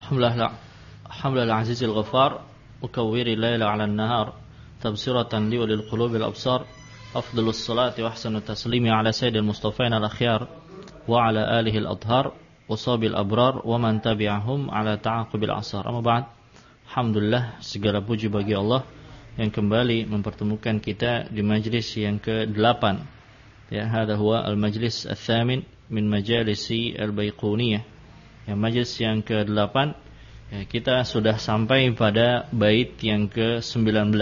حمل العزيز الغفار مكور الليل على النهار تبصرة لي وللقلوب الأبصار أفضل الصلاة وأحسن التسليم على سيد المصطفين الأخيار وعلى آله الأطهار وصحبه الأبرار ومن تبعهم على تعاقب الأعصار. Amma ba'd. Alhamdulillah, segala puji bagi Allah yang kembali mempertemukan kita di majlis yang ke-8. Ya, hadha huwa al-majlis ats-tsamin min majalisi al-Baiquniyah. Ya, majlis yang ke-8. Ya, kita sudah sampai pada bait yang ke-19.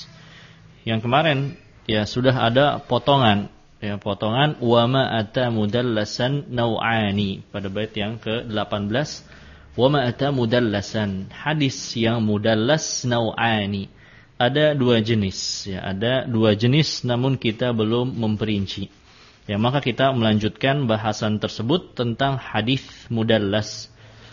Yang kemarin ya sudah ada potongan, ya potongan wa ma ata mudallasan nau'ani pada bait yang ke-18. Wa ma ata mudallasan, hadis yang mudallas nau'ani. Ada dua jenis, ya ada dua jenis namun kita belum memperinci. Ya, maka kita melanjutkan bahasan tersebut tentang hadis mudallas.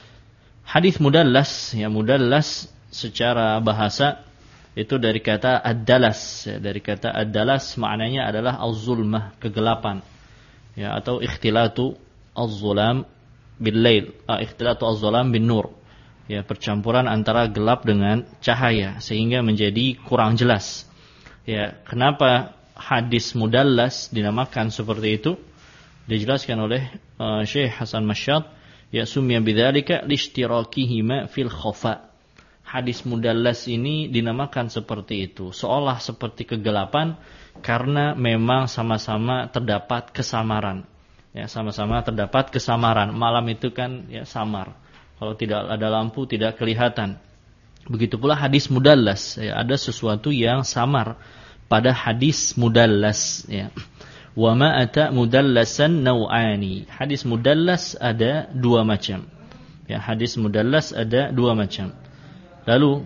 Hadis mudallas, ya mudallas secara bahasa itu dari kata ad-dalas, ya, dari kata ad-dalas maknanya adalah az-zulmah, kegelapan. Ya, atau ikhtilatu az-zulam bil-lail, ikhtilatu az-zulam bin-nur. Ya, percampuran antara gelap dengan cahaya sehingga menjadi kurang jelas. Ya, kenapa hadis mudallas dinamakan seperti itu? Dijelaskan oleh Syekh Hasan Masyad, ya sumya bidzalika lishtirakihima fil khafa. Hadis mudallas ini dinamakan seperti itu, seolah seperti kegelapan karena memang sama-sama terdapat kesamaran. Ya, sama-sama terdapat kesamaran. Malam itu kan ya samar. Kalau tidak ada lampu tidak kelihatan. Begitu pula hadis mudallas, ya, ada sesuatu yang samar pada hadis mudallas, ya. Wa ma ata mudallasan nau'ani. Hadis mudallas ada dua macam. Ya, hadis mudallas ada dua macam. Lalu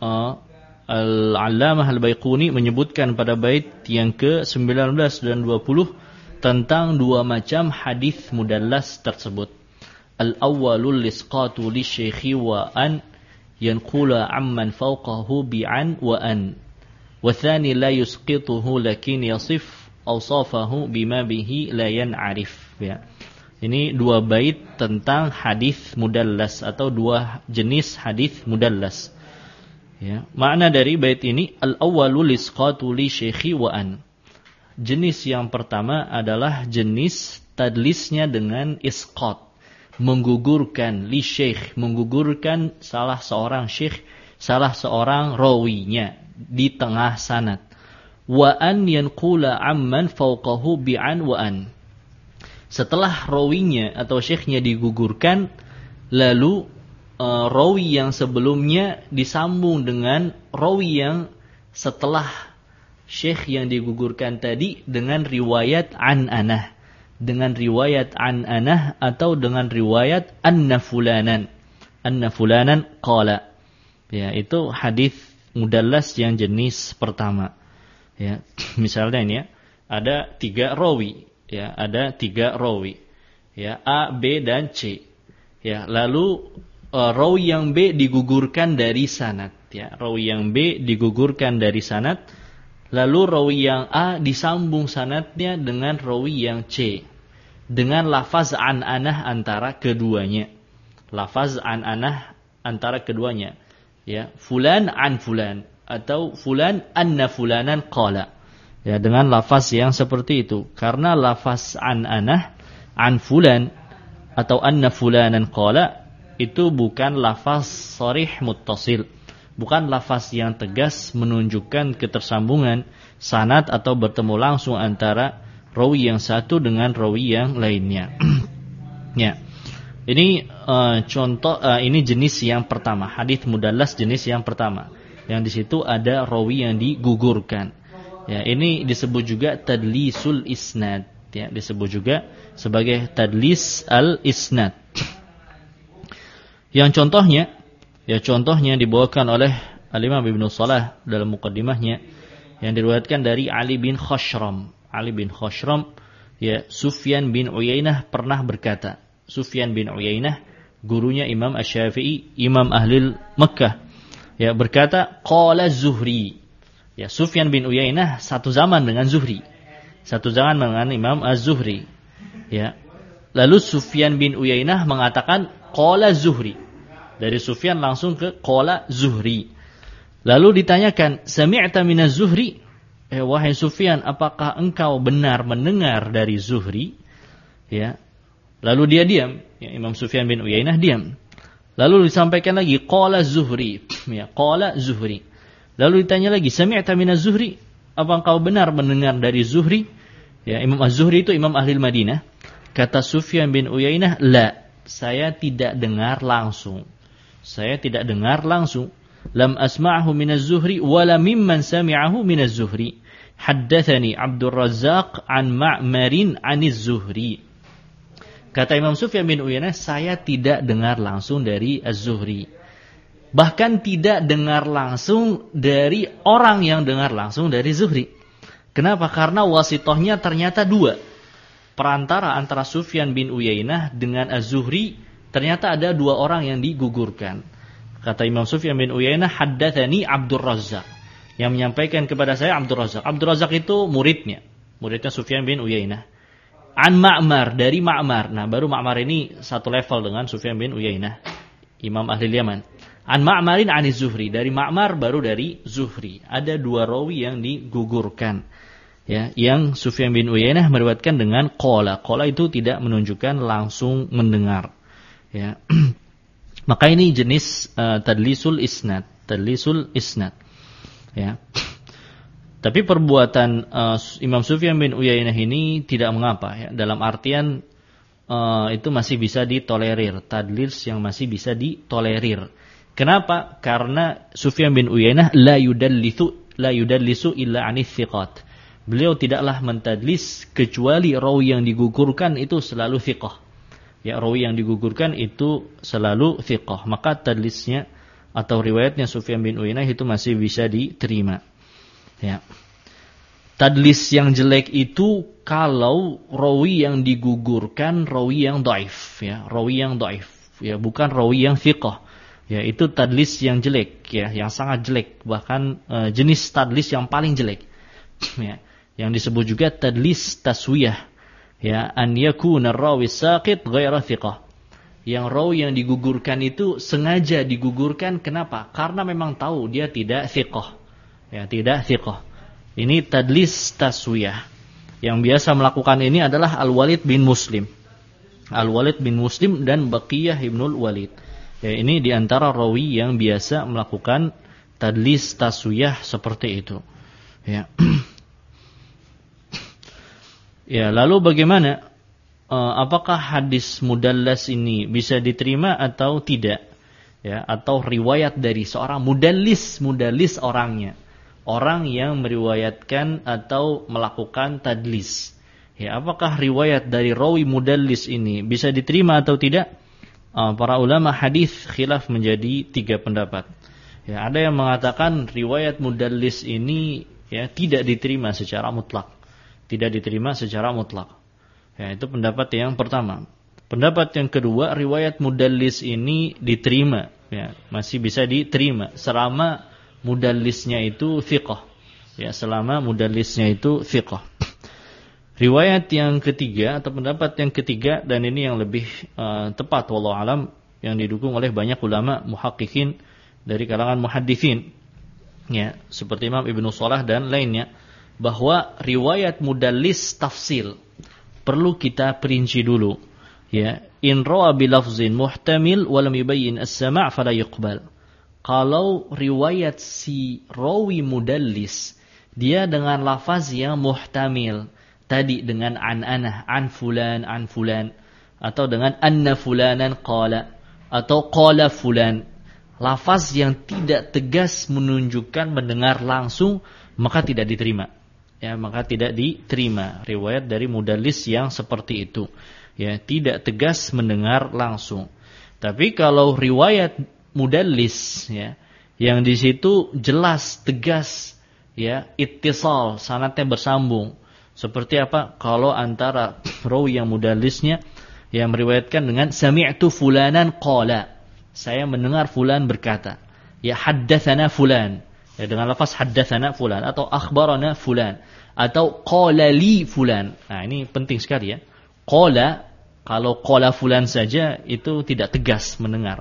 Al-Allamah Al-Baiquni menyebutkan pada bait yang ke-19 dan 20 tentang dua macam hadis mudallas tersebut. Al-awwalul lisqatu lisyaikhi wa an yanqula amman fawqahu bi'an wa an. Wa thani la yusqituhu lakin yasif awsafahu bima bihi la yan'arif. Ya. Ini dua bait tentang hadis mudallas atau dua jenis hadis mudallas. Ya, makna dari bait ini al-awwalul lisqatu lisyaikhi wa an. Jenis yang pertama adalah jenis tadlisnya dengan isqat, menggugurkan li syekh, menggugurkan salah seorang syekh, salah seorang rawinya di tengah sanad. Wa an yanqula amman fawqahu bi'an wa an. Setelah rawinya atau syekhnya digugurkan, lalu rawi yang sebelumnya disambung dengan rawi yang setelah syekh yang digugurkan tadi dengan riwayat an-anah, dengan riwayat an-anah atau dengan riwayat anna fulanan qala. Ya, itu hadis mudallas yang jenis pertama. Ya, misalnya ini ya, ada tiga rawi, ya, ada tiga rawi. Ya, A, B dan C. Ya, lalu rawi yang B digugurkan dari sanad, ya, rawi yang B digugurkan dari sanad. Lalu rawi yang A disambung sanadnya dengan rawi yang C dengan lafaz an-anah antara keduanya. Lafaz an-anah antara keduanya. Ya, fulan an fulan atau fulan anna fulanan qala. Ya, dengan lafaz yang seperti itu. Karena lafaz an-anah an fulan atau anna fulanan qala itu bukan lafaz sharih muttasil. Bukan lafaz yang tegas menunjukkan ketersambungan sanad atau bertemu langsung antara rawi yang satu dengan rawi yang lainnya. Ya. Ini contoh ini jenis yang pertama, hadis mudallas jenis yang pertama. Yang di situ ada rawi yang digugurkan. Ya, ini disebut juga tadlisul isnad, ya, disebut juga sebagai tadlis al-isnad. Yang contohnya, ya contohnya dibawakan oleh Al-Imam Ibnu Shalah dalam muqaddimahnya yang diriwayatkan dari Ali bin Khashram. Ali bin Khashram, ya Sufyan bin Uyainah pernah berkata. Sufyan bin Uyainah gurunya Imam Asy-Syafi'i, Imam Ahlil Makkah. Ya berkata qala Zuhri. Ya Sufyan bin Uyainah satu zaman dengan Zuhri. Satu zaman dengan Imam Az-Zuhri. Ya. Lalu Sufyan bin Uyainah mengatakan qala Zuhri. Dari Sufyan langsung ke qala Zuhri. Lalu ditanyakan, sami'ta minaz Zuhri? Wahai Sufyan, apakah engkau benar mendengar dari Zuhri? Ya. Lalu dia diam. Ya, Imam Sufyan bin Uyainah diam. Lalu disampaikan lagi qala Zuhri. Ya, qala Zuhri. Lalu ditanya lagi, sami'ta minaz Zuhri? Apa engkau benar mendengar dari Zuhri? Ya, Imam Az-Zuhri itu Imam Ahli Madinah. Kata Sufyan bin Uyainah, la, saya tidak dengar langsung. Saya tidak dengar langsung. Lam asma'ahu minaz Zuhri wala mimman sami'ahu minaz Zuhri. Haddatsani Abdul Razzaq an Ma'marin aniz Zuhri. Kata Imam Sufyan bin Uyainah, saya tidak dengar langsung dari Az-Zuhri. Bahkan tidak dengar langsung dari orang yang dengar langsung dari Zuhri. Kenapa? Karena wasitohnya ternyata dua. Perantara antara Sufyan bin Uyainah dengan Az-Zuhri, ternyata ada dua orang yang digugurkan. Kata Imam Sufyan bin Uyainah, haddatsani Abdul Razzaq. Yang menyampaikan kepada saya Abdul Razzaq. Abdul Razzaq itu muridnya Sufyan bin Uyainah. An Ma'mar, dari Ma'mar. Nah, baru Ma'mar ini satu level dengan Sufyan bin Uyainah, Imam Ahli Yaman. An Ma'marin aniz Zuhri, dari Ma'mar baru dari Zuhri. Ada dua rawi yang digugurkan. Ya, yang Sufyan bin Uyainah meriwayatkan dengan qala. Qala itu tidak menunjukkan langsung mendengar. Ya. Maka ini jenis tadlisul isnad, Ya. Tapi perbuatan Imam Sufyan bin Uyainah ini tidak mengapa, ya. Dalam artian itu masih bisa ditolerir, tadlis yang masih bisa ditolerir. Kenapa? Karena Sufyan bin Uyainah la yudallisu illa anith thiqat. Beliau tidaklah mentadlis kecuali rawi yang digugurkan itu selalu thiqah. Ya, rawi yang digugurkan itu selalu thiqah. Maka tadlisnya atau riwayatnya Sufyan bin Uyainah itu masih bisa diterima. Ya. Tadlis yang jelek itu kalau rawi yang digugurkan rawi yang dhaif, ya, rawi yang dhaif, ya, bukan rawi yang thiqah. Ya, itu tadlis yang jelek, ya, yang sangat jelek, bahkan jenis tadlis yang paling jelek. Ya, yang disebut juga tadlis taswiyah. Ya, an yakuna ar-rawi saqit ghaira thiqah. Yang rawi yang digugurkan itu sengaja digugurkan, kenapa? Karena memang tahu dia tidak thiqah. Ya, tidak thiqah. Ini tadlis taswiyah. Yang biasa melakukan ini adalah Al-Walid bin Muslim. Al-Walid bin Muslim dan Baqiyah ibnul Walid. Ya, ini diantara rawi yang biasa melakukan tadlis taswiyah seperti itu. Ya. Ya, lalu bagaimana? Apakah hadis mudallas ini bisa diterima atau tidak? Ya, atau riwayat dari seorang mudallis orangnya. Orang yang meriwayatkan atau melakukan tadlis. Ya, apakah riwayat dari rawi mudallis ini bisa diterima atau tidak? Para ulama hadis khilaf menjadi 3 pendapat. Ya, ada yang mengatakan riwayat mudallis ini, ya, tidak diterima secara mutlak. Tidak diterima secara mutlak. Ya, itu pendapat yang pertama. Pendapat yang kedua, riwayat mudallis ini diterima, ya, masih bisa diterima selama mudallisnya itu thiqah. Ya, selama mudallisnya itu thiqah. Riwayat yang ketiga atau pendapat yang ketiga, dan ini yang lebih tepat wallahu alam, yang didukung oleh banyak ulama muhaqqiqin dari kalangan muhadditsin, ya, seperti Imam Ibnu Shalah dan lainnya, bahwa riwayat mudallis tafsil perlu kita perinci dulu, ya. In rawa bi lafzin muhtamil wa lam yubayyin as-sama' fala yuqbal. Kalau riwayat si rawi mudallis dia dengan lafaz yang muhtamil, tadi dengan an fulan, atau dengan anna fulanan qala, atau qala fulan, lafaz yang tidak tegas menunjukkan mendengar langsung, maka tidak diterima. Ya, maka tidak diterima riwayat dari mudallis yang seperti itu. Ya, tidak tegas mendengar langsung. Tapi kalau riwayat mudallis, ya, yang di situ jelas tegas, ya, ittisal, sanadnya bersambung. Seperti apa? Kalau antara rawi yang mudallisnya yang meriwayatkan dengan sami'tu fulanan qala, saya mendengar fulan berkata, ya, haddatsana fulan, ya, dengan lafaz haddatsana fulan, atau akhbarana fulan, atau qala li fulan. Nah, ini penting sekali, ya. Qala, kalau qala fulan saja itu tidak tegas mendengar.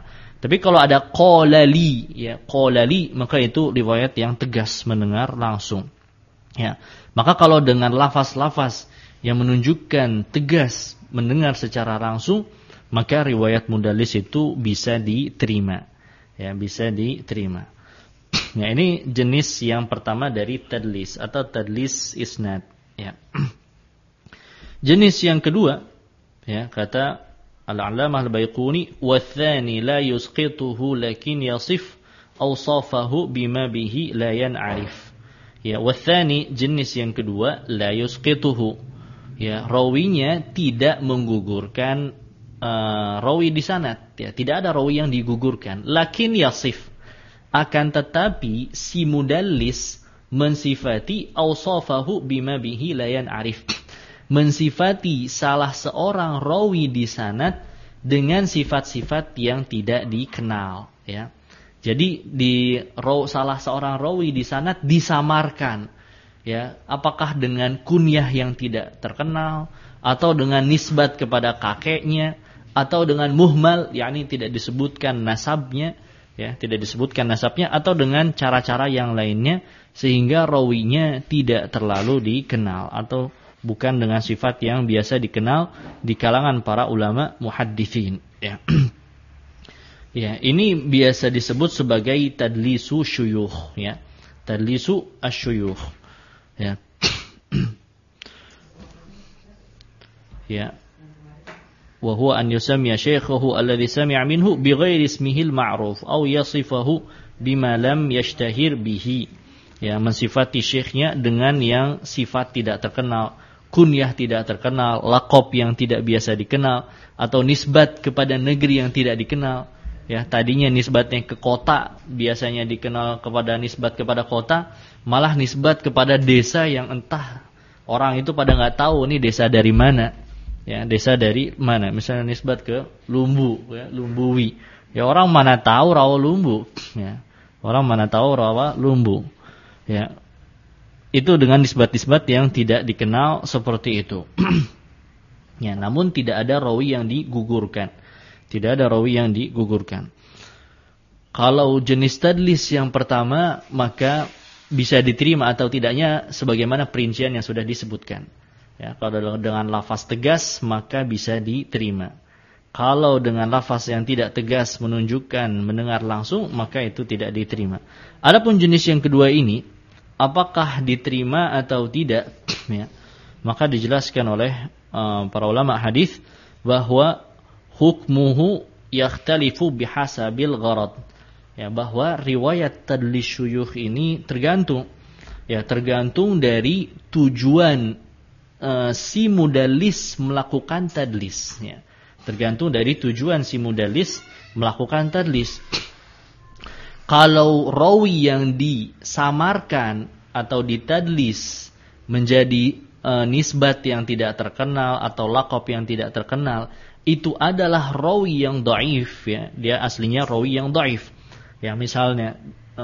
Tapi kalau ada qalali, ya, qalali, maka itu riwayat yang tegas, mendengar langsung. Ya. Maka kalau dengan lafaz-lafaz yang menunjukkan tegas mendengar secara langsung, maka riwayat mudallis itu bisa diterima. Ya, bisa diterima. Ya, ini jenis yang pertama dari tadlis atau tadlis isnad, ya. Jenis yang kedua, ya, kata Al-'Allamah Al-Baiquni, wa tsani la yusqituhu lakin yasif awsafahu bima bihi la yan'arif. Ya, wa tsani, jenis yang kedua, la yusqituhu. Ya, rawinya tidak menggugurkan rawi di sanad, ya, tidak ada rawi yang digugurkan, lakin yasif, akan tetapi si mudallis mensifati awsafahu bima bihi la yan'arif, mensifati salah seorang rawi di sanad dengan sifat-sifat yang tidak dikenal, ya. Jadi di salah seorang rawi di sanad disamarkan, ya, apakah dengan kunyah yang tidak terkenal, atau dengan nisbat kepada kakeknya, atau dengan muhmal, yakni tidak disebutkan nasabnya, ya, tidak disebutkan nasabnya, atau dengan cara-cara yang lainnya sehingga rawinya tidak terlalu dikenal, atau bukan dengan sifat yang biasa dikenal di kalangan para ulama muhadditsin, ya. Ya, ini biasa disebut sebagai tadlisu syuyukh, ya. Tadlisu asyuyukh, ya. Ya. Wa huwa an yusammiya syaikhahu alladhi sami'a minhu bighairi ismihi al-ma'ruf aw yasifahu bima lam yashtahir bihi. Ya, mensifati syekhnya dengan yang sifat tidak terkenal, kunyah tidak terkenal, laqab yang tidak biasa dikenal, atau nisbat kepada negeri yang tidak dikenal. Ya, tadinya nisbatnya ke kota, biasanya dikenal kepada nisbat kepada kota, malah nisbat kepada desa yang entah orang itu pada nggak tahu ini desa dari mana. Ya, desa dari mana? Misalnya nisbat ke Lumbu, ya, Lumbuwi. Ya, orang mana tahu Rawa Lumbu, ya. Orang mana tahu Rawa Lumbu. Ya. Itu dengan nisbat-nisbat yang tidak dikenal seperti itu. Ya, namun tidak ada rawi yang digugurkan. Tidak ada rawi yang digugurkan. Kalau jenis tadlis yang pertama, maka bisa diterima atau tidaknya sebagaimana perincian yang sudah disebutkan. Ya, kalau dengan lafaz tegas maka bisa diterima. Kalau dengan lafaz yang tidak tegas menunjukkan mendengar langsung, maka itu tidak diterima. Adapun jenis yang kedua ini, apakah diterima atau tidak, ya, maka dijelaskan oleh para ulama hadis bahwa hukmuhu yakhtalifu bihasabil gharad. Ya, bahwa riwayat tadlis syuyukh ini tergantung dari tujuan si mudallis melakukan tadlis, ya. Tergantung dari tujuan si mudallis melakukan tadlis. Kalau rawi yang disamarkan atau ditadlis menjadi nisbat yang tidak terkenal atau laqab yang tidak terkenal, itu adalah rawi yang dhaif, ya. Dia aslinya rawi yang dhaif. Ya, misalnya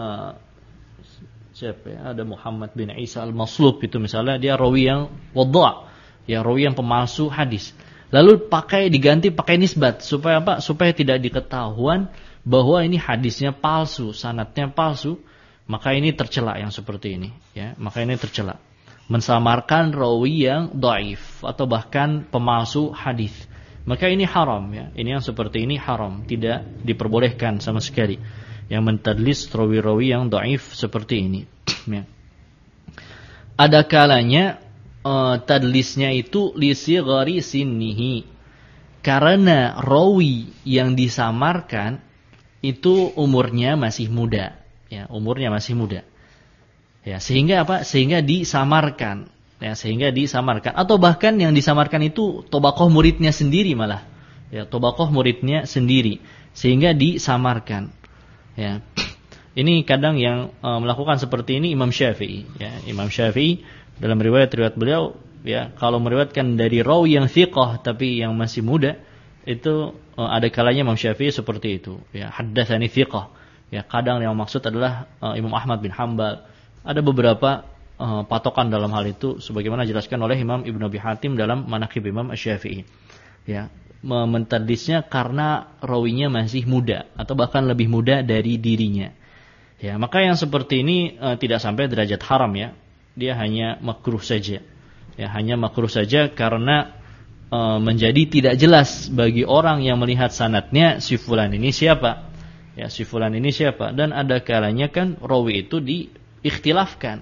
siapa ya? Ada Muhammad bin Isa al-Maslub, itu misalnya dia rawi yang wadha', ya, rawi yang pemalsu hadis. Lalu diganti pakai nisbat supaya apa? Supaya tidak diketahuan bahwa ini hadisnya palsu, sanadnya palsu, maka ini tercela yang seperti ini, ya. Maka ini tercela. Mensamarkan rawi yang dhaif atau bahkan pemalsu hadis. Maka ini haram, ya. Ini yang seperti ini haram, tidak diperbolehkan sama sekali. Yang mentadlis rawi-rawi yang dhaif seperti ini, ya. Ada kalanya tadlisnya itu li sighari sinnihi, karena rawi yang disamarkan itu umurnya masih muda, ya, umurnya masih muda. Ya, sehingga apa? Sehingga disamarkan, ya, sehingga disamarkan, atau bahkan yang disamarkan itu tobaqoh muridnya sendiri malah, ya, tobaqoh muridnya sendiri, sehingga disamarkan. Ya, ini kadang yang melakukan seperti ini Imam Syafi'i. Ya, Imam Syafi'i dalam riwayat beliau, ya, kalau meriwayatkan dari rawi yang thiqah tapi yang masih muda, itu ada kalanya Imam Syafi'i seperti itu. Ya, haddatsani thiqah. Ya, kadang yang maksud adalah Imam Ahmad bin Hanbal. Ada beberapa patokan dalam hal itu, sebagaimana dijelaskan oleh Imam Ibnu Abi Hatim dalam Manaqib Imam Asy-Syafi'i. Ya, mentadlisnya karena rawinya masih muda atau bahkan lebih muda dari dirinya. Ya, maka yang seperti ini tidak sampai derajat haram ya. Dia hanya makruh saja. Ya, hanya makruh saja karena menjadi tidak jelas bagi orang yang melihat sanadnya si fulan ini siapa. Ya, si fulan ini siapa? Dan ada kalanya kan rawi itu diikhtilafkan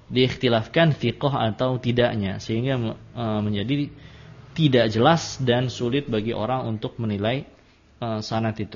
thiqah atau tidaknya, sehingga menjadi tidak jelas dan sulit bagi orang untuk menilai sanad itu.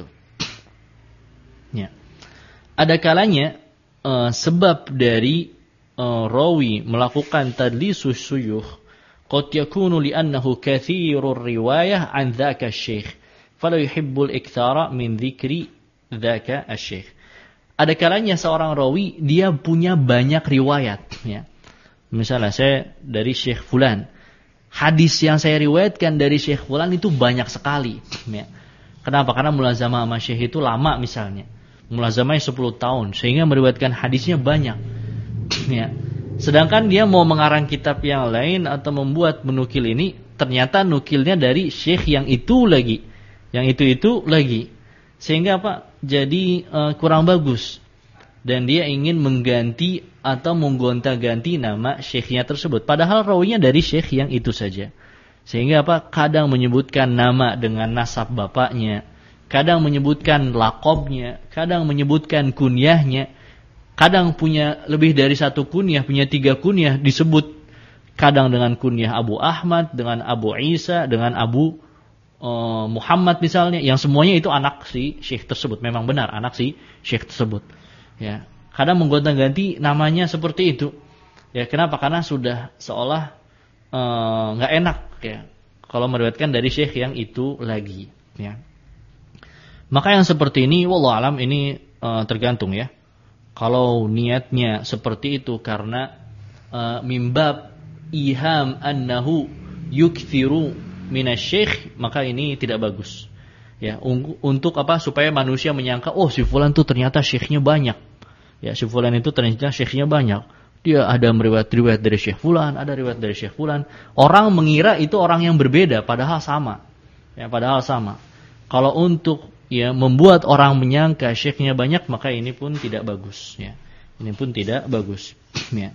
Ya. Ada kalanya sebab dari rawi melakukan tadlisus suyukh qad yakunu li'annahu kathirur riwayah an dzaka asy-syekh fala yuhibbul iktsara min dzikri dzaka asy-syekh. Ada kalanya seorang rawi dia punya banyak riwayat ya. Misalnya saya dari Syekh fulan, hadis yang saya riwayatkan dari Syekh fulan itu banyak sekali ya. Kenapa? Karena mulazamah sama Syekh itu lama misalnya. Mulazamahnya 10 tahun sehingga meriwayatkan hadisnya banyak ya. Sedangkan dia mau mengarang kitab yang lain atau membuat menukil ini, ternyata nukilnya dari Syekh yang itu lagi, yang itu lagi. Sehingga apa? Jadi kurang bagus. Dan dia ingin mengganti atau menggonta-ganti nama syekhnya tersebut. Padahal rawinya dari syekh yang itu saja. Sehingga apa? Kadang menyebutkan nama dengan nasab bapaknya, kadang menyebutkan laqabnya, kadang menyebutkan kunyahnya, kadang punya lebih dari satu kunyah, punya 3 kunyah disebut. Kadang dengan kunyah Abu Ahmad, dengan Abu Isa, dengan Abu Muhammad misalnya, yang semuanya itu anak si syekh tersebut. Memang benar anak si syekh tersebut. Ya, kadang menggonta-ganti namanya seperti itu. Ya, kenapa? Karena sudah seolah nggak enak ya kalau meriwayatkan dari syekh yang itu lagi. Ya. Maka yang seperti ini, wallahu alam ini tergantung ya. Kalau niatnya seperti itu karena mimbab iham annahu yukthiru minasyekh, maka ini tidak bagus. Ya, untuk apa? Supaya manusia menyangka, oh si fulan tuh ternyata syekhnya banyak. Ya, si fulan itu ternyata syekhnya banyak. Dia ada riwayat dari syekh fulan, ada riwayat dari syekh fulan. Orang mengira itu orang yang berbeda, padahal sama. Ya, padahal sama. Kalau untuk ya membuat orang menyangka syekhnya banyak, maka ini pun tidak bagus. Ya, ini pun tidak bagus. Ya.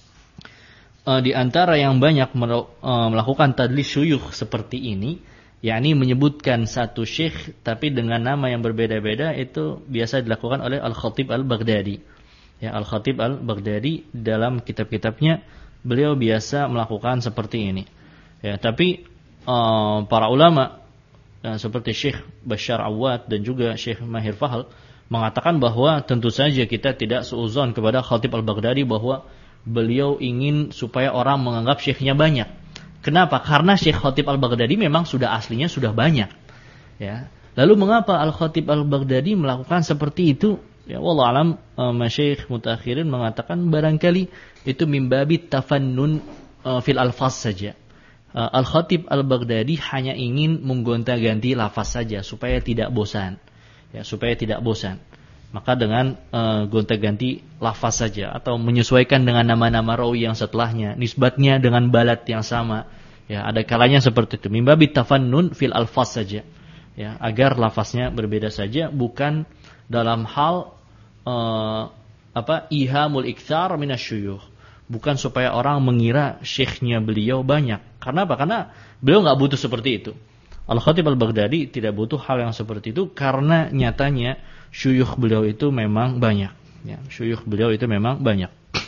Di antara yang banyak melakukan tadlis syuyukh seperti ini, yakni menyebutkan satu syekh tapi dengan nama yang berbeda-beda, itu biasa dilakukan oleh Al-Khatib Al-Baghdadi. Ya, Al-Khatib Al-Baghdadi dalam kitab-kitabnya beliau biasa melakukan seperti ini. Ya, tapi para ulama seperti Syekh Bashar Awad dan juga Syekh Mahir Fahal mengatakan bahwa tentu saja kita tidak suudzon kepada Khatib Al-Baghdadi bahwa beliau ingin supaya orang menganggap syekhnya banyak. Kenapa? Karena Syekh Khatib Al-Baghdadi memang sudah aslinya sudah banyak. Ya. Lalu mengapa Al-Khatib Al-Baghdadi melakukan seperti itu? Ya, wallahu alam, masyayikh mutaakhirin mengatakan barangkali itu mimbabi tafannun fil alfaz saja. Al-Khatib Al-Baghdadi hanya ingin menggonta-ganti lafaz saja supaya tidak bosan. Ya, supaya tidak bosan. Maka dengan gonta-ganti lafaz saja atau menyesuaikan dengan nama-nama rawi yang setelahnya, nisbatnya dengan balad yang sama. Ya, ada kalanya seperti itu. Mimbabi tafannun fil alfaz saja. Ya, agar lafaznya berbeda saja, bukan dalam hal ihamul iktsar minasyuyukh. Bukan supaya orang mengira syekhnya beliau banyak. Karena apa? Karena beliau enggak butuh seperti itu. Al-Khatib Al-Baghdadi tidak butuh hal yang seperti itu karena nyatanya syuyukh beliau itu memang banyak. Ya, syuyukh beliau itu memang banyak.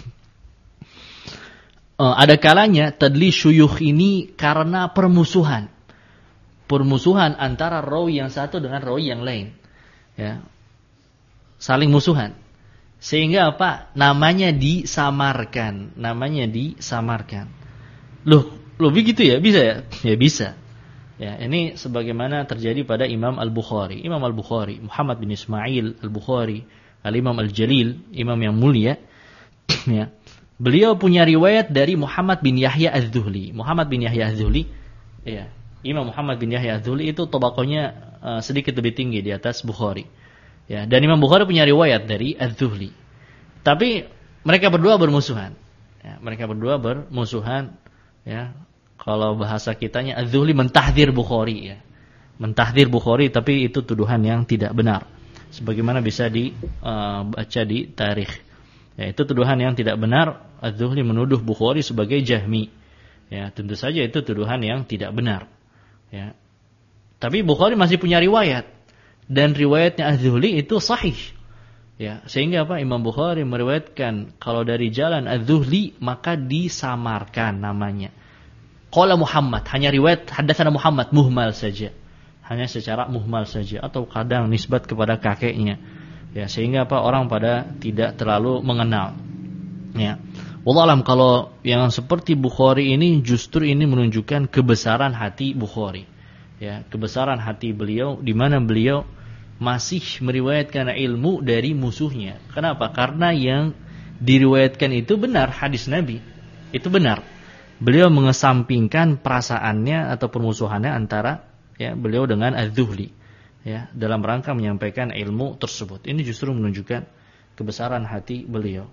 Ada kalanya tadlis syuyukh ini karena permusuhan. Permusuhan antara rawi yang satu dengan rawi yang lain. Ya. Saling musuhan. Sehingga apa? Namanya disamarkan. Namanya disamarkan. Loh begitu ya? Bisa ya? Ya bisa. Ya, ini sebagaimana terjadi pada Imam Al-Bukhari. Imam Al-Bukhari, Muhammad bin Ismail Al-Bukhari, Al-Imam Al-Jalil, imam yang mulia. Ya. Beliau punya riwayat dari Muhammad bin Yahya Az-Zuhli. Muhammad bin Yahya Az-Zuhli, ya, Imam Muhammad bin Yahya Az-Zuhli itu tabaqahnya sedikit lebih tinggi di atas Bukhari. Ya, dan Imam Bukhari punya riwayat dari Az-Zuhli. Tapi mereka berdua bermusuhan. Ya, mereka berdua bermusuhan, ya. Kalau bahasa kitanya Az-Zuhli mentahdzir Bukhari ya. mentahdir Bukhari, tapi itu tuduhan yang tidak benar. Sebagaimana bisa dibaca di tarikh. Ya, itu tuduhan yang tidak benar. Az-Zuhli menuduh Bukhari sebagai Jahmi. Ya, tentu saja itu tuduhan yang tidak benar. Ya. Tapi Bukhari masih punya riwayat, dan riwayatnya Az-Zuhli itu sahih. Ya, sehingga apa? Imam Bukhari meriwayatkan kalau dari jalan Az-Zuhli maka disamarkan namanya. Qala Muhammad, hanya riwayat hadatsana Muhammad muhmal saja. Hanya secara muhmal saja, atau kadang nisbat kepada kakeknya. Ya, sehingga apa? Orang pada tidak terlalu mengenal. Ya. Wallahu alam, kalau yang seperti Bukhari ini justru ini menunjukkan kebesaran hati Bukhari. Ya, kebesaran hati beliau di mana beliau masih meriwayatkan ilmu dari musuhnya. Kenapa? Karena yang diriwayatkan itu benar, hadis Nabi. Itu benar. Beliau mengesampingkan perasaannya atau permusuhannya antara beliau dengan Az-Zuhli, ya, dalam rangka menyampaikan ilmu tersebut. Ini justru menunjukkan kebesaran hati beliau.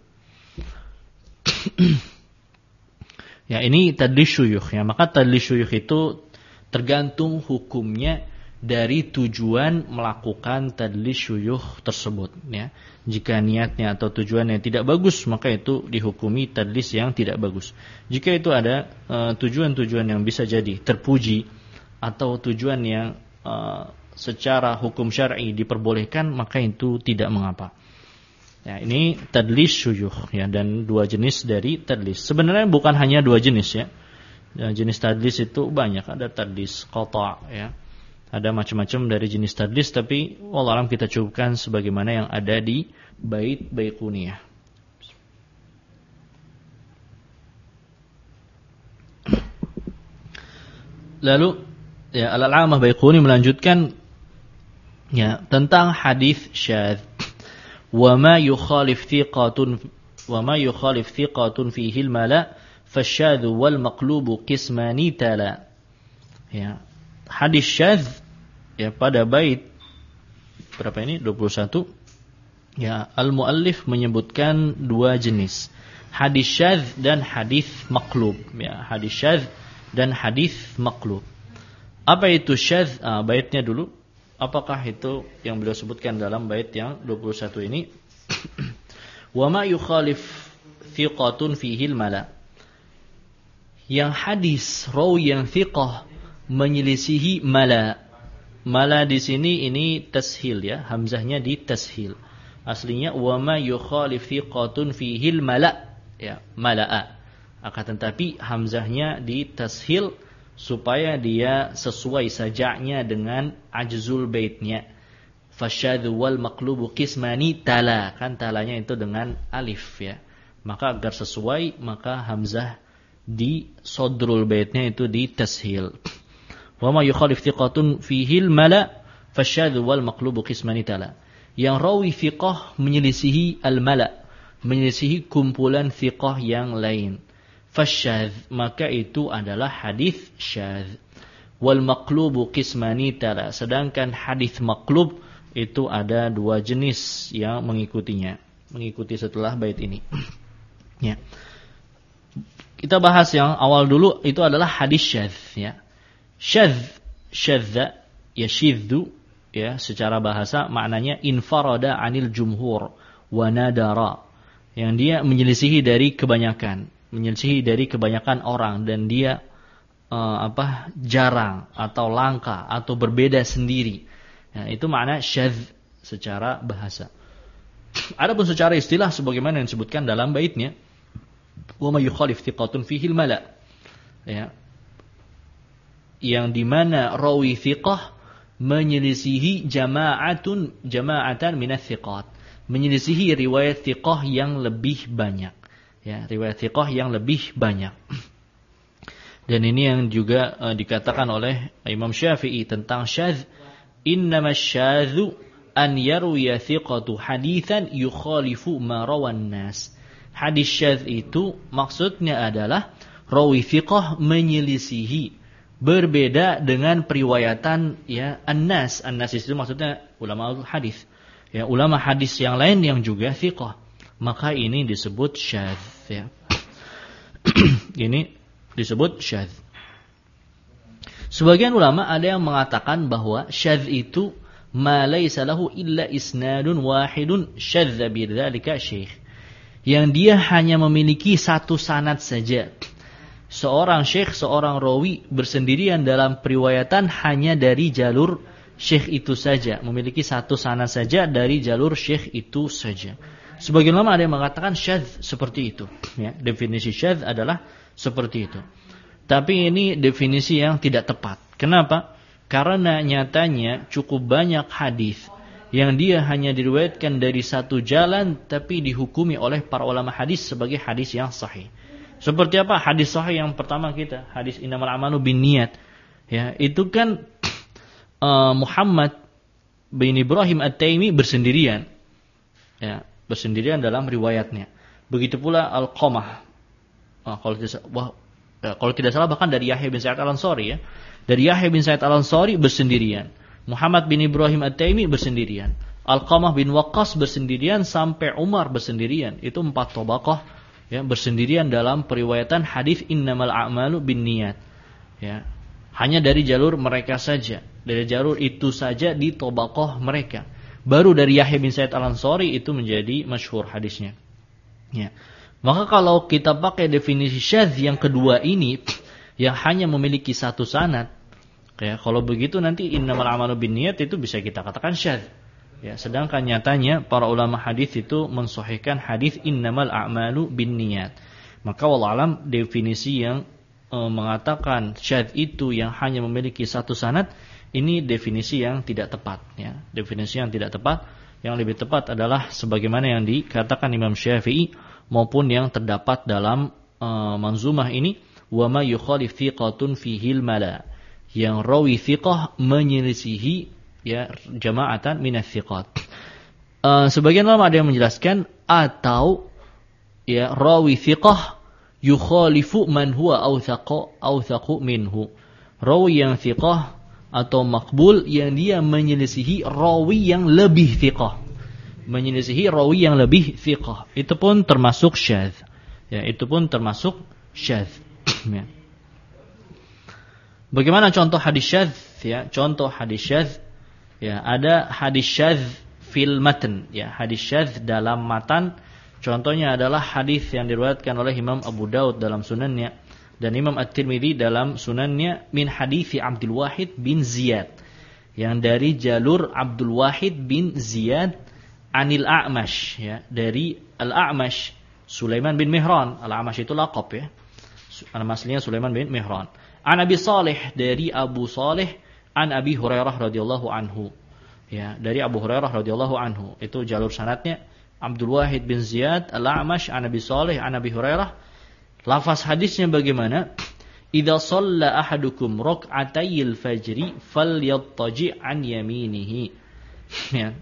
Ya, ini tadlis syuyukh, ya. Maka tadlis syuyukh itu tergantung hukumnya dari tujuan melakukan tadlis syuyukh tersebut, ya. Jika niatnya atau tujuannya tidak bagus, maka itu dihukumi tadlis yang tidak bagus. Jika itu ada tujuan-tujuan yang bisa jadi terpuji atau tujuan yang secara hukum syar'i diperbolehkan, maka itu tidak mengapa. Ya, ini tadlis syuyukh, ya, dan dua jenis dari tadlis. Sebenarnya bukan hanya dua jenis, ya. Jenis tadlis itu banyak, ada tadlis qata', ya. Ada macam-macam dari jenis tadlis, tapi wallahu alam kita cukupkan sebagaimana yang ada di Bait Baiquniyah. Lalu ya, Al-Alamah Baiquni melanjutkan, ya, tentang hadis syadz. Wa ma yukhalif thiqatun fihi al-mala fasyadz wal maqlub qismani tala. Ya, hadis syadz, ya, pada bait berapa ini? 21. Ya, al-muallif menyebutkan dua jenis. Hadis syadz dan hadis maqlub, ya, hadis syadz dan hadis maqlub. Apa itu syadz? Baitnya dulu. Apakah itu yang beliau sebutkan dalam bait yang 21 ini? Wa ma yukhalif thiqatun fihi al-mala. Yang hadis rawi yang thiqah menyelisihi mala. Mala di sini ini tashil, ya, hamzahnya di tashil. Aslinya wa ma yukhalif thiqatun fihi al-mala, ya, mala'a. Akan tetapi hamzahnya di tashil supaya dia sesuai sajaknya dengan ajzul baitnya. Fasyadzu wal maqlubu qismani tala, kan talanya itu dengan alif, ya. Maka agar sesuai, maka hamzah di sodrul baitnya itu di tashil. Wa ma yukhalif thiqatun fihi al-mala fasyadzu wal maqlubu qismani tala. Yang rawi thiqah menyelisihi al-mala, menyelisihi kumpulan thiqah yang lain. Fasyadz, maka itu adalah hadis syadz. Wal maqlubu qismani tala, sedangkan hadis maqlub itu ada dua jenis yang mengikutinya, mengikuti setelah bait ini. Ya. Kita bahas yang awal dulu, itu adalah hadis syadz, ya. Syadza yashiddu, ya, secara bahasa maknanya infarada anil jumhur wa nadara, yang dia menyelisihi dari kebanyakan, menyelisihi dari kebanyakan orang, dan dia jarang atau langka atau berbeda sendiri. Ya, itu makna syadz secara bahasa. Adapun secara istilah sebagaimana yang disebutkan dalam baitnya, wa may yukhalif thiqatun fihi al-mala, ya, yang dimana rawi thiqah menyelisihi jama'atan minats thiqat, menyelisihi riwayat thiqah yang lebih banyak. Ya, riwayat thiqah yang lebih banyak. Dan ini yang juga dikatakan oleh Imam Syafi'i tentang syadz. Innama syadzu an yarwiya thiqatu haditsan yukhalifu ma rawan nas. Hadis syadz itu maksudnya adalah rawi thiqah menyelisihi, berbeda dengan periwayatan, ya, an-nas. An-nas itu maksudnya ulama hadis. Ya, ulama hadis yang lain yang juga thiqah. Maka ini disebut syadz, ya. Ini disebut syadz. Sebagian ulama ada yang mengatakan bahwa syadz itu ma laysa lahu illa isnadun wahidun syadza bidzalika syekh. Yang dia hanya memiliki satu sanad saja. Seorang syekh, seorang rawi bersendirian dalam periwayatan hanya dari jalur syekh itu saja, memiliki satu sanad saja dari jalur syekh itu saja. Sebagian ulama ada yang mengatakan syadz seperti itu, ya. Definisi syadz adalah seperti itu. Tapi ini definisi yang tidak tepat. Kenapa? Karena nyatanya cukup banyak hadis yang dia hanya diriwayatkan dari satu jalan tapi dihukumi oleh para ulama hadis sebagai hadis yang sahih. Seperti apa? Hadis sahih yang pertama kita, hadis innamal a'malu binniyat. Ya, itu kan Muhammad bin Ibrahim At-Taimi bersendirian. Ya, bersendirian dalam riwayatnya. Begitu pula Al-Qamah. Kalau tidak salah bahkan dari Yahya bin Sa'id Al-Ansari, ya. Dari Yahya bin Sa'id Al-Ansari bersendirian. Muhammad bin Ibrahim At-Taimi bersendirian. Al-Qamah bin Waqqas bersendirian sampai Umar bersendirian. Itu 4 tabaqah, ya, bersendirian dalam periwayatan hadis innamal a'malu binniyat. Ya. Hanya dari jalur mereka saja. Dari jalur itu saja di tabaqah mereka. Baru dari Yahya bin Sa'id Al-Ansari itu menjadi masyhur hadisnya. Ya. Maka kalau kita pakai definisi syadz yang kedua ini yang hanya memiliki satu sanad, ya, kalau begitu nanti innamal a'malu binniyat itu bisa kita katakan syadz. Ya, sedangkan nyatanya para ulama hadis itu mensahihkan hadis innamal a'malu binniyat. Maka wallahu alam definisi yang mengatakan syadz itu yang hanya memiliki satu sanad, ini definisi yang tidak tepat, ya. Definisi yang tidak tepat. Yang lebih tepat adalah sebagaimana yang dikatakan Imam Syafi'i maupun yang terdapat dalam manzumah ini, wa ma yukhalif thiqatun fihil mala, yang rawi thiqah menyelisihi, ya, jama'atan minas thiqat. Sebagian ulama ada yang menjelaskan atau, ya, rawi thiqah yukhalifu man huwa awthaqu minhu, rawi yang thiqah atau makbul yang dia menyelisihi rawi yang lebih thiqah, menyelisihi rawi yang lebih thiqah, itu pun termasuk syadz, ya, itu pun termasuk syadz. Ya. Bagaimana contoh hadis syadz? Ya, contoh hadis syadz, ya, ada hadis syadz fil matan, ya, hadis syadz dalam matan. Contohnya adalah hadis yang diriwayatkan oleh Imam Abu Daud dalam sunannya dan Imam At-Tirmidzi dalam sunannya min hadits Abdul Wahid bin Ziyad, yang dari jalur Abdul Wahid bin Ziyad anil A'mash, ya, dari Al-A'mash Sulaiman bin Mihran. Al-A'mash itu laqab, ya. Nama aslinya Sulaiman bin Mihran. An Abi Salih, dari Abu Salih, an Abi Hurairah radhiyallahu anhu. Ya, dari Abu Hurairah radhiyallahu anhu. Itu jalur sanadnya Abdul Wahid bin Ziyad, Al-A'mash, an Abi Salih, an Abi Hurairah. Lafaz hadisnya bagaimana? Idza shalla ahadukum rak'atayil fajri falyattaji' an yaminihi. Ya.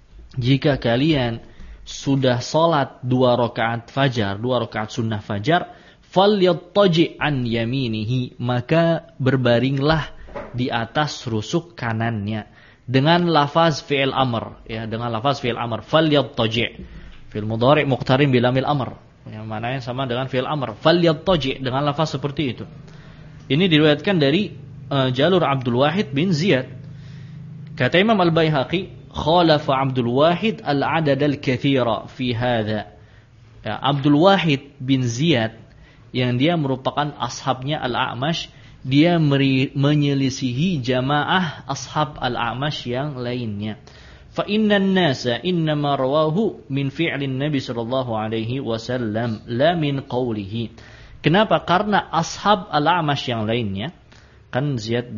Jika kalian sudah salat 2 rakaat fajar, 2 rakaat sunnah fajar, falyattaji' an yaminihi, maka berbaringlah di atas rusuk kanannya dengan lafaz fi'il amr, ya, dengan lafaz fi'il amr, falyattaji', fi'il mudhari' muqtarin bil lamil amr, yang mananya sama dengan fi'il amr, falyattaji' dengan lafaz seperti itu. Ini diriwayatkan dari jalur Abdul Wahid bin Ziyad. Kata Imam Al-Baihaqi, khalafa Abdul Wahid al-adad al-kathira fi hadha. Ya, Abdul Wahid bin Ziyad yang dia merupakan ashabnya Al-A'mash, dia menyelisihi jamaah ashab Al-A'mash yang lainnya. Fa innan nasa innama rawahu min fi'lin Nabi sallallahu alaihi wasallam la min qawlihi. Kenapa? Karena ashab Al-A'mash yang lainnya, kan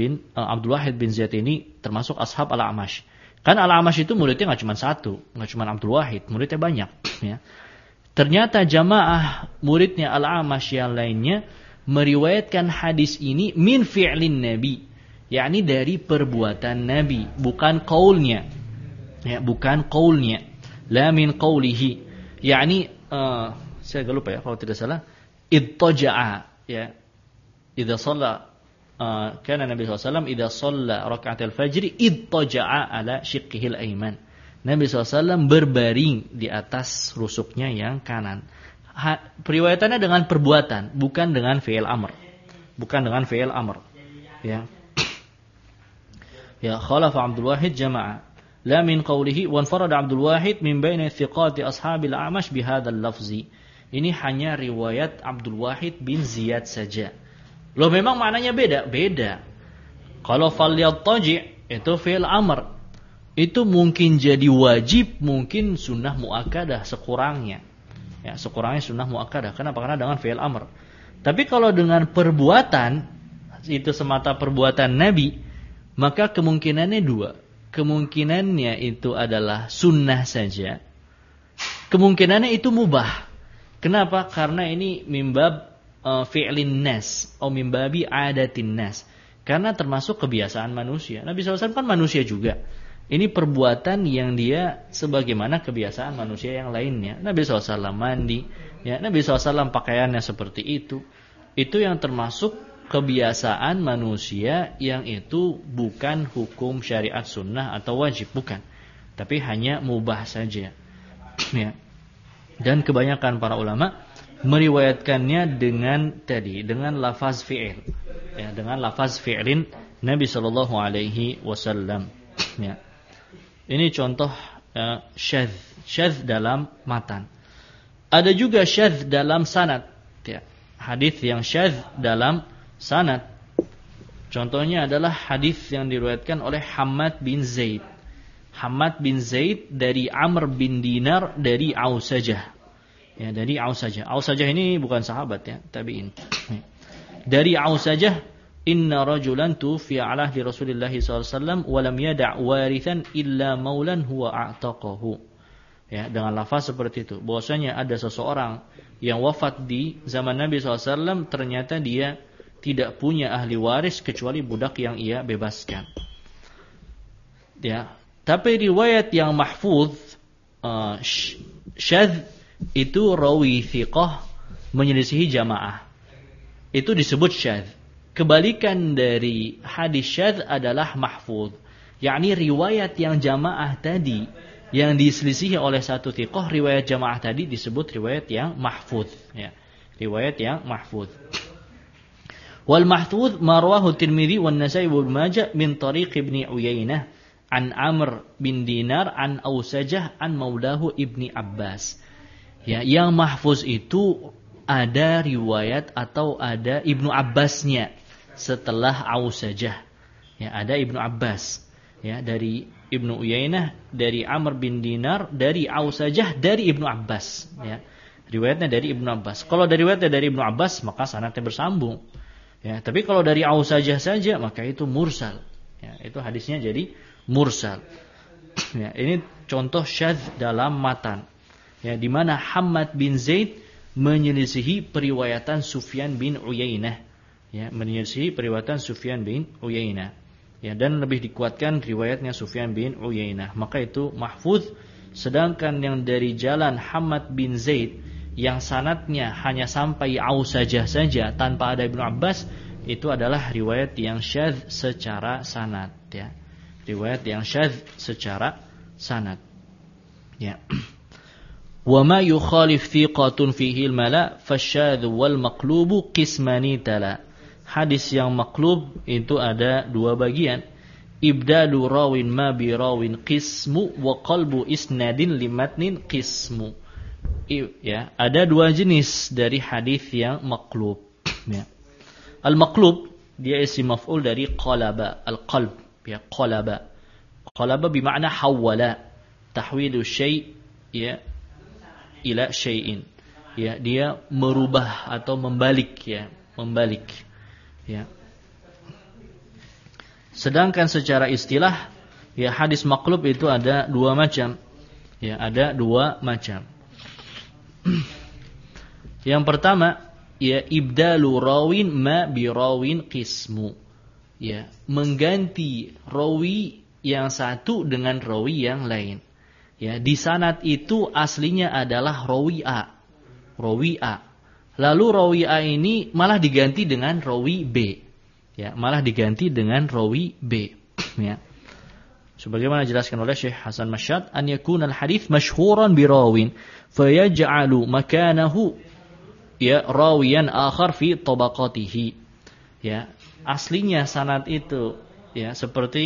Abdul Wahid bin Ziyad ini termasuk ashab Al-A'mash. Kan Al-A'mash itu muridnya enggak cuma satu, enggak cuma Abdul Wahid, muridnya banyak, ya. Ternyata jamaah muridnya Al-A'mash yang lainnya meriwayatkan hadis ini min fi'lin Nabi, yakni dari perbuatan Nabi, bukan qaulnya. Ya, bukan qaulnya. La min qaulihi. Yakni saya agak lupa, ya, kalau tidak salah, ittaja'a, ya. Idza shalla kana Nabi sallallahu alaihi wasallam idza shalla raka'atal fajri ittaja'a ala shiqqihil ayman. Nabi SAW berbaring di atas rusuknya yang kanan. Periwayatannya dengan perbuatan, bukan dengan fi'il amr. Bukan dengan fi'il amr. Ya. Ya, khalafa Abdul Wahid jama'a. La min qawlihi wa anfarada Abdul Wahid min baini thiqati ashabil A'mash bihadzal lafzi. Ini hanya riwayat Abdul Wahid bin Ziyad saja. Loh, memang maknanya beda? Beda. Kalau falyattaji' itu fi'il amr. Itu mungkin jadi wajib, mungkin sunnah muakkadah sekurangnya. Ya, sekurangnya sunnah muakkadah. Kenapa? Karena dengan fi'il amr. Tapi kalau dengan perbuatan, itu semata perbuatan Nabi, maka kemungkinannya dua. Kemungkinannya itu adalah sunnah saja. Kemungkinannya itu mubah. Kenapa? Karena ini mimbab fi'lin nas atau mimbabi adatin nas. Karena termasuk kebiasaan manusia. Nabi SAW kan manusia juga. Ini perbuatan yang dia sebagaimana kebiasaan manusia yang lainnya. Nabi SAW mandi, ya, Nabi SAW pakaiannya seperti itu. Itu yang termasuk kebiasaan manusia yang itu bukan hukum syariat sunnah atau wajib, bukan. Tapi hanya mubah saja. Ya. Dan kebanyakan para ulama meriwayatkannya dengan lafaz fi'il. Ya, dengan lafaz fi'lin Nabi sallallahu alaihi wasallam. Ya. Ini contoh syadz dalam matan. Ada juga syadz dalam sanad. Ya. Hadis yang syadz dalam sanad. Contohnya adalah hadis yang diriwayatkan oleh Hammad bin Zaid. Hammad bin Zaid dari Amr bin Dinar dari Ausajah. Ya, dari Ausajah. Ausajah ini bukan sahabat, ya, tabi'in. Dari Ausajah, inna rajulan tufiya ala ahli Rasulillah SAW wa lam yada' warithan illa maulan huwa a'taqahu. Ya, dengan lafaz seperti itu. Bahwasanya ada seseorang yang wafat di zaman Nabi SAW, ternyata dia tidak punya ahli waris kecuali budak yang ia bebaskan. Ya, tapi riwayat yang mahfuz syadz itu rawi thiqah menyelisihi jamaah. Itu disebut syadz. Kebalikan dari hadis syadz adalah mahfuz. Yakni riwayat yang jamaah tadi yang diselisihi oleh satu thiqah, riwayat jamaah tadi disebut riwayat yang mahfuz, ya. Riwayat yang mahfuz. Wal mahfuz ma rawahu Tirmidzi wan Nasa'i wa Ibnu Majah min tariq Ibnu Uyainah an Amr bin Dinar an Ausajah an maulahu Ibni Abbas. Ya, yang mahfuz itu ada riwayat atau ada Ibnu Abbasnya setelah Ausajah. Ya, ada Ibnu Abbas. Ya, dari Ibnu Uyainah, dari Amr bin Dinar, dari Ausajah, dari Ibnu Abbas. Ya, riwayatnya dari Ibnu Abbas. Kalau dari riwayatnya dari Ibnu Abbas, maka sanadnya bersambung. Ya, tapi kalau dari Ausajah saja, maka itu mursal. Ya, itu hadisnya jadi mursal. Ya, ini contoh syadz dalam matan. Ya, di mana Hammad bin Zaid menyelisihi periwayatan Sufyan bin Uyainah. Ya, menyelisihi periwayatan Sufyan bin Uyainah. Ya, dan lebih dikuatkan riwayatnya Sufyan bin Uyainah. Maka itu mahfuz. Sedangkan yang dari jalan Hammad bin Zaid yang sanadnya hanya sampai Ausajah saja tanpa ada Ibnu Abbas, itu adalah riwayat yang syadz secara sanad, ya. Riwayat yang syadz secara sanad. Ya. Wa ma yukhalif thiqatun fihi al-mala fasyadz wal maqlubu qismani tala. Hadis yang maqlub itu ada dua bagian. Ibdalu rawin ma bi rawin qismu wa qalbu isnadin limatnin qismu. Ya, ada dua jenis dari hadis yang maqlub. Ya. Al-maqlub dia isim maf'ul dari qalaba, al-qalb, ya, qalaba. Qalaba bermakna hawala, tahwilu syai' ya ila syai'in. Ya, dia merubah atau membalik, ya, membalik. Ya. Sedangkan secara istilah, ya, hadis maqlub itu ada dua macam. Ya, ada dua macam. Yang pertama, ya, ibdalu rawin ma bi rawin qismu. Ya, mengganti rawi yang satu dengan rawi yang lain. Ya, di sanad itu aslinya adalah rawi A. Rawi A. Lalu rawi A ini malah diganti dengan rawi B. Ya, malah diganti dengan rawi B. Ya. Sebagaimana dijelaskan oleh Syekh Hasan Masyad, an yakuna al-hadits masyhuran bi rawin fayaj'alu makanahu ya rawiyan akhar fi tabaqatihi. Ya, aslinya sanad itu, ya, seperti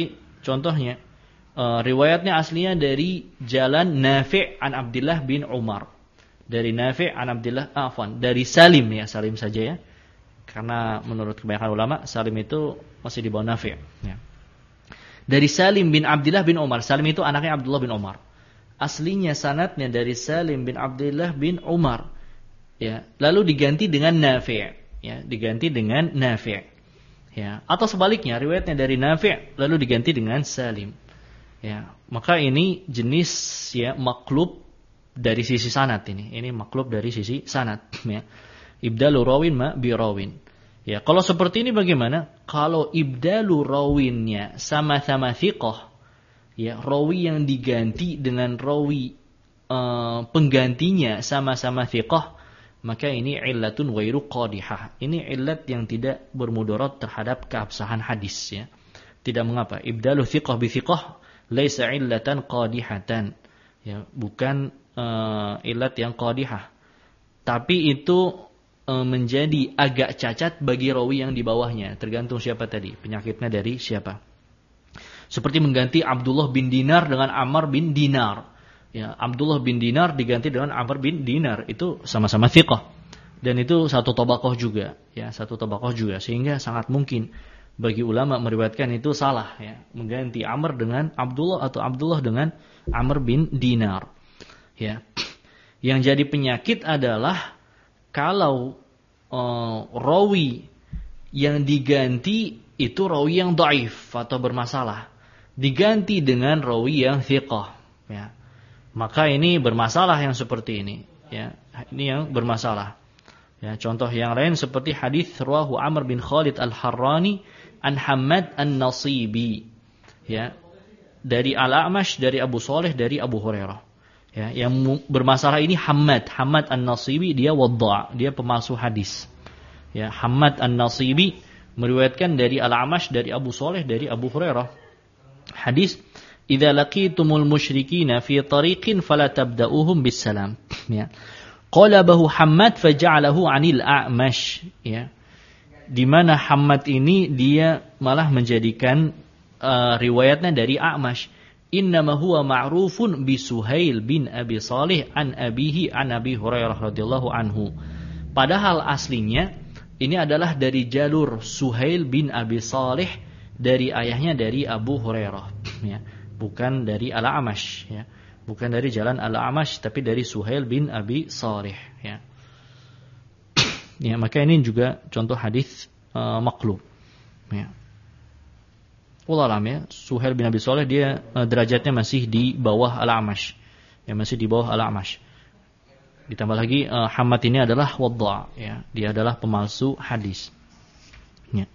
Contohnya, riwayatnya aslinya dari jalan Nafi' an Abdullah bin Umar. Dari Nafi' an Abdullah, dari Salim ya, Salim saja ya. Karena menurut kebanyakan ulama, Salim itu masih di bawah Nafi'. Ya. Dari Salim bin Abdullah bin Umar. Salim itu anaknya Abdullah bin Umar. Aslinya sanadnya dari Salim bin Abdullah bin Umar. Ya, lalu diganti dengan Nafi'. Ya, diganti dengan Nafi'. Ya, atau sebaliknya, riwayatnya dari Nafi' lalu diganti dengan Salim. Ya, maka ini jenis ya maklub dari sisi sanad ini. Ini maklub dari sisi sanad ya. Ibdalu rawin ma bi rawin. Ya, kalau seperti ini bagaimana? Kalau ibdalu rawinnya sama-sama thiqah, ya, rawi yang diganti dengan rawi penggantinya sama-sama thiqah, maka ini illatun ghairu qadihah. Ini illat yang tidak bermudarat terhadap keabsahan hadis ya. Tidak mengapa. Ibdalu thiqah bi thiqah laisa illatan qadihatan. Ya, bukan illat yang qadihah. Tapi itu menjadi agak cacat bagi rawi yang di bawahnya, tergantung siapa tadi, penyakitnya dari siapa. Seperti mengganti Abdullah bin Dinar dengan Ammar bin Dinar. Ya, Abdullah bin Dinar diganti dengan Ammar bin Dinar, itu sama-sama thiqah. Dan itu satu tabaqah juga, ya, satu tabaqah juga, sehingga sangat mungkin bagi ulama meriwayatkan itu salah ya, mengganti Ammar dengan Abdullah atau Abdullah dengan Ammar bin Dinar. Ya. Yang jadi penyakit adalah kalau rawi yang diganti itu rawi yang dhaif atau bermasalah, diganti dengan rawi yang thiqah, ya. Maka ini bermasalah yang seperti ini, ya. Ini yang bermasalah. Ya, contoh yang lain seperti hadis rawahu Amr bin Khalid Al-Harrani an Hammad An-Nasibi, ya. Dari Al-A'mash, dari Abu Saleh, dari Abu Hurairah. Ya, yang bermasalah ini Hammad An-Nasibi, dia wadda', dia pemalsu hadis. Ya, Hammad An-Nasibi meriwayatkan dari Al-Amash, dari Abu Saleh, dari Abu Hurairah. Hadis, "Idza laqitumul musyrikina fi tariqin fala tabda'uhum bis salam." Ya. Qalabahu Hammad faja'alahu 'anil A'mash, ya. Di mana Hammad ini dia malah menjadikan riwayatnya dari A'mash. Innama huwa ma'rufun bi Suhail bin Abi Salih an abihi an Abi Hurairah radhiyallahu anhu. Padahal aslinya ini adalah dari jalur Suhail bin Abi Salih dari ayahnya dari Abu Hurairah, ya. Bukan dari Al-A'mash, ya. Bukan dari jalan Al-A'mash tapi dari Suhail bin Abi Salih, ya. Ya, maka ini juga contoh hadis maklub, ya. Wallah alam ya, Suhail bin Abi Saleh dia derajatnya masih di bawah Al-A'mash. Ya, masih di bawah Al-A'mash. Ditambah lagi Hammad ini adalah wadda', ya. Dia adalah pemalsu hadis. Ya.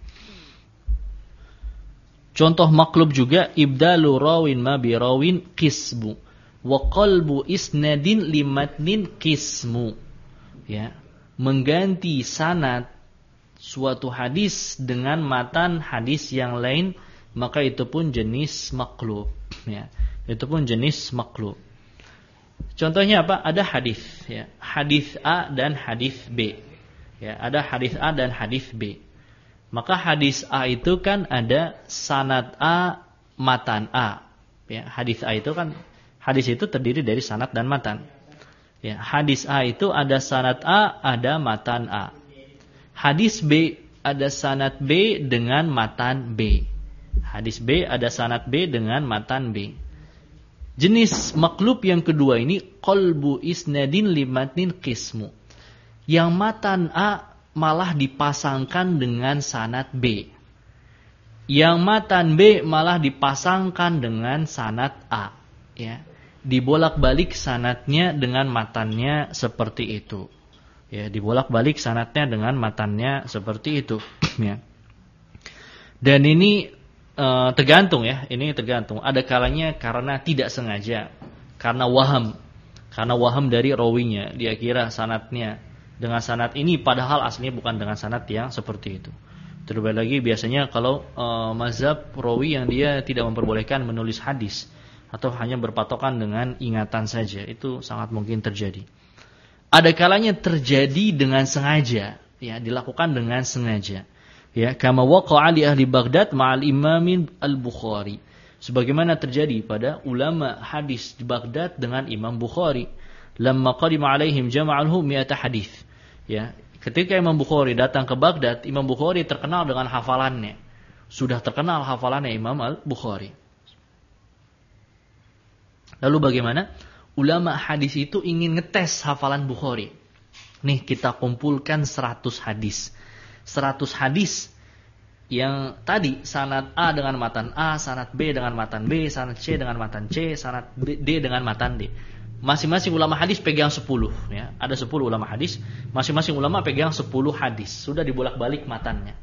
Contoh maklub juga ibdalu rawin ma bi rawin qismu wa qalbu isnadin limatnin qismu. Ya. Mengganti sanad suatu hadis dengan matan hadis yang lain, maka itu pun jenis maklub, ya. Itu pun jenis maklub. Contohnya apa? Ada hadis, ya. Hadis A dan hadis B. Ya, ada hadis A dan hadis B. Maka hadis A itu kan ada sanad A, matan A. Ya, hadis A itu kan, hadis itu terdiri dari sanad dan matan. Ya, hadis A itu ada sanad A, ada matan A. Hadis B ada sanad B dengan matan B. Hadis B ada sanad B dengan matan B. Jenis maklub yang kedua ini qalbu isnadin limatnin qismu. Yang matan A malah dipasangkan dengan sanad B. Yang matan B malah dipasangkan dengan sanad A, ya. Dibolak-balik sanadnya dengan matannya seperti itu. Ya, dibolak-balik sanadnya dengan matannya seperti itu, ya. Dan ini tergantung ya, ini tergantung. Ada kalanya karena tidak sengaja, karena waham dari rawinya, dia kira sanadnya dengan sanad ini padahal aslinya bukan dengan sanad yang seperti itu. Terlebih lagi biasanya kalau mazhab rawi yang dia tidak memperbolehkan menulis hadis atau hanya berpatokan dengan ingatan saja, itu sangat mungkin terjadi. Ada kalanya terjadi dengan sengaja, ya, dilakukan dengan sengaja. Ya, kama waqa'a li ahli Baghdad ma'al Imam Al-Bukhari. Sebagaimana terjadi pada ulama hadis di Baghdad dengan Imam Bukhari. Lamma qadima alaihim jama'alhu mi'ata hadis. Ya, ketika Imam Bukhari datang ke Baghdad, Imam Bukhari terkenal dengan hafalannya. Sudah terkenal hafalannya Imam Al-Bukhari. Lalu bagaimana? Ulama hadis itu ingin ngetes hafalan Bukhari. Nih kita kumpulkan 100 hadis. 100 hadis yang tadi sanad A dengan matan A, sanad B dengan matan B, sanad C dengan matan C, sanad D dengan matan D. Masing-masing ulama hadis pegang 10 ya. Ada 10 ulama hadis, masing-masing ulama pegang 10 hadis. Sudah dibolak-balik matannya.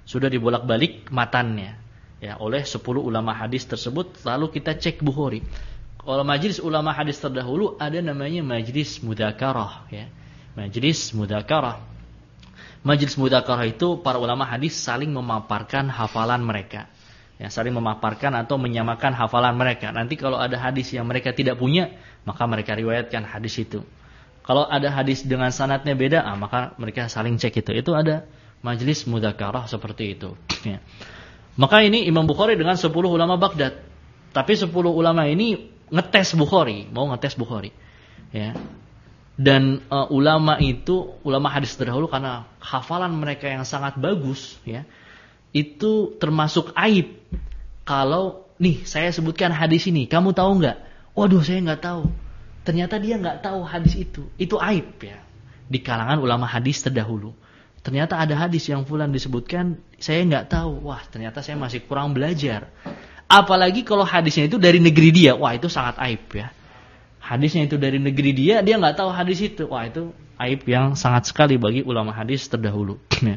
Ya, oleh 10 ulama hadis tersebut, lalu kita cek Bukhari. Kalau majelis ulama hadis terdahulu ada namanya majelis mudzakarah ya. Majelis mudzakarah. Majelis mudzakarah itu para ulama hadis saling memaparkan hafalan mereka. Ya, saling memaparkan atau menyamakan hafalan mereka. Nanti kalau ada hadis yang mereka tidak punya, maka mereka riwayatkan hadis itu. Kalau ada hadis dengan sanadnya beda, maka mereka saling cek itu. Itu ada majelis mudzakarah seperti itu. Ya. Maka ini Imam Bukhari dengan 10 ulama Baghdad. Tapi 10 ulama ini ngetes Bukhari, mau ngetes Bukhari. Ya. Dan ulama hadis terdahulu karena hafalan mereka yang sangat bagus, ya, itu termasuk aib. Kalau nih saya sebutkan hadis ini, kamu tahu nggak? Waduh, saya nggak tahu. Ternyata dia nggak tahu hadis itu aib ya. Di kalangan ulama hadis terdahulu. Ternyata ada hadis yang fulan disebutkan, saya nggak tahu. Wah, ternyata saya masih kurang belajar. Apalagi kalau hadisnya itu dari negeri dia, wah itu sangat aib ya. Hadisnya itu dari negeri dia nggak tahu hadis itu, wah itu aib yang sangat sekali bagi ulama hadis terdahulu.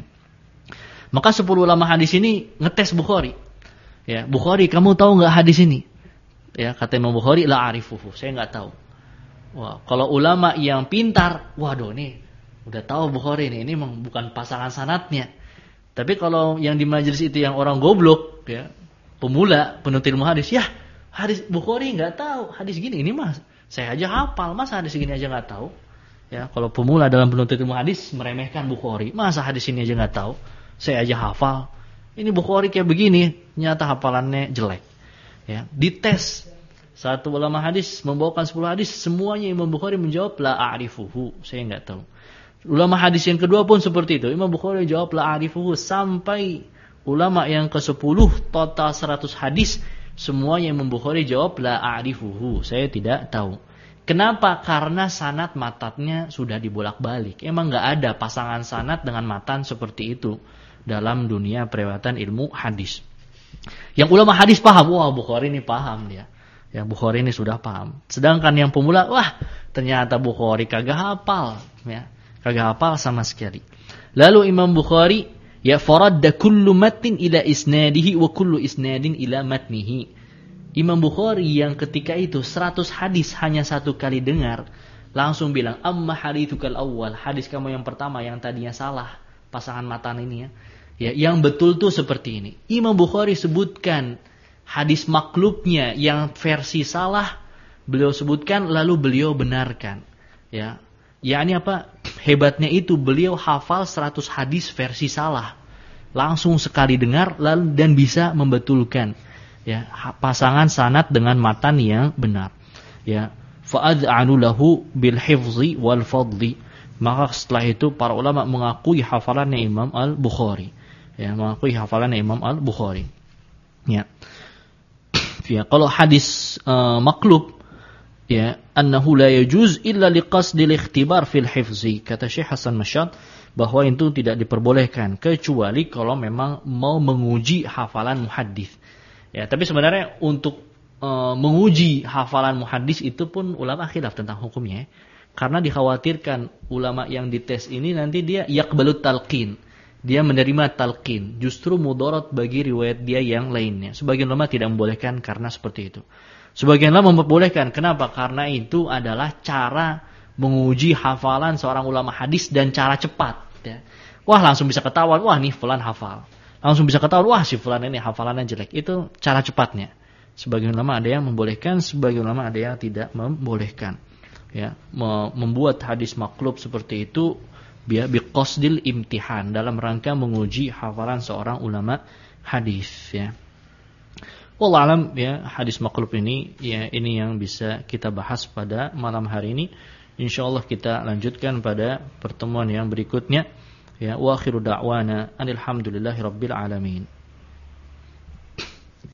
Maka 10 ulama hadis ini ngetes Bukhari. Ya, Bukhari, kamu tahu nggak hadis ini? Ya, kata Imam Bukhari, la arifuhu, saya nggak tahu. Wah, kalau ulama yang pintar, waduh nih udah tahu Bukhari ini memang bukan pasangan sanadnya. Tapi kalau yang di majelis itu yang orang goblok, ya, pemula, penutur ilmu hadis, ya hadis Bukhari nggak tahu hadis gini, ini mas saya aja hafal, masa hadis gini aja nggak tahu? Ya, kalau pemula dalam penutur ilmu hadis meremehkan Bukhari, masa hadis ini aja nggak tahu? Saya aja hafal. Ini Bukhari kayak begini, nyata hafalannya jelek. Ya, dites. Satu ulama hadis membawakan 10 hadis, semuanya Imam Bukhari menjawab la a'rifuhu, saya nggak tahu. Ulama hadis yang kedua pun seperti itu, Imam Bukhari jawab la a'rifuhu, sampai ulama yang ke-10 total 100 hadis semuanya Imam Bukhari jawab la a'rifuhu, saya tidak tahu. Kenapa? Karena sanad matannya sudah dibolak-balik. Emang nggak ada pasangan sanad dengan matan seperti itu dalam dunia periwayatan ilmu hadis. Yang ulama hadis paham, wah Bukhari ini paham dia. Yang Bukhari ini sudah paham. Sedangkan yang pemula, wah ternyata Bukhari kagak hafal, ya, kagak hafal sama sekali. Lalu Imam Bukhari ya faradda kullu matnin ila isnadihi wa kullu isnadin ila matnihi. Imam Bukhari yang ketika itu 100 hadis hanya satu kali dengar, langsung bilang, amma hadithukal awwal, hadis kamu yang pertama yang tadinya salah pasangan matan ini ya. Ya, yang betul tuh seperti ini. Imam Bukhari sebutkan hadis maklubnya yang versi salah, beliau sebutkan lalu beliau benarkan. Ya. Yakni apa? Hebatnya itu beliau hafal 100 hadis versi salah. Langsung sekali dengar lalu dan bisa membetulkan ya pasangan sanad dengan matan yang benar. Ya, fa'ad'anu lahu bil hifzi wal fadli. Maka setelah itu para ulama mengakui hafalannya Imam Al-Bukhari. Ya, mengakui hafalannya Imam Al-Bukhari. Ya. Ya, kalau hadis maklub ya, annahu la yajuz illa liqasdil ikhtibar fil hifzi. Kata Syekh Hasan Masyad bahwa itu tidak diperbolehkan kecuali kalau memang mau menguji hafalan muhaddis. Ya, tapi sebenarnya untuk menguji hafalan muhaddis itu pun ulama khilaf tentang hukumnya. Karena dikhawatirkan ulama yang dites ini nanti dia yaqbalut talqin. Dia menerima talqin. Justru mudarat bagi riwayat dia yang lainnya. Sebagian ulama tidak membolehkan karena seperti itu. Sebagian ulama membolehkan. Kenapa? Karena itu adalah cara menguji hafalan seorang ulama hadis dan cara cepat. Ya. Wah langsung bisa ketahuan. Wah nih fulan hafal. Langsung bisa ketahuan. Wah si fulan ini hafalannya jelek. Itu cara cepatnya. Sebagian ulama ada yang membolehkan. Sebagian ulama ada yang tidak membolehkan. Ya, membuat hadis maklub seperti itu biqasdil imtihan, dalam rangka menguji hafalan seorang ulama hadis ya. Wallahu alam, ya, hadis maqlub ini, ya, ini yang bisa kita bahas pada malam hari ini. Insyaallah kita lanjutkan pada pertemuan yang berikutnya. Ya, wa akhiru da'wana alhamdulillahi rabbil alamin.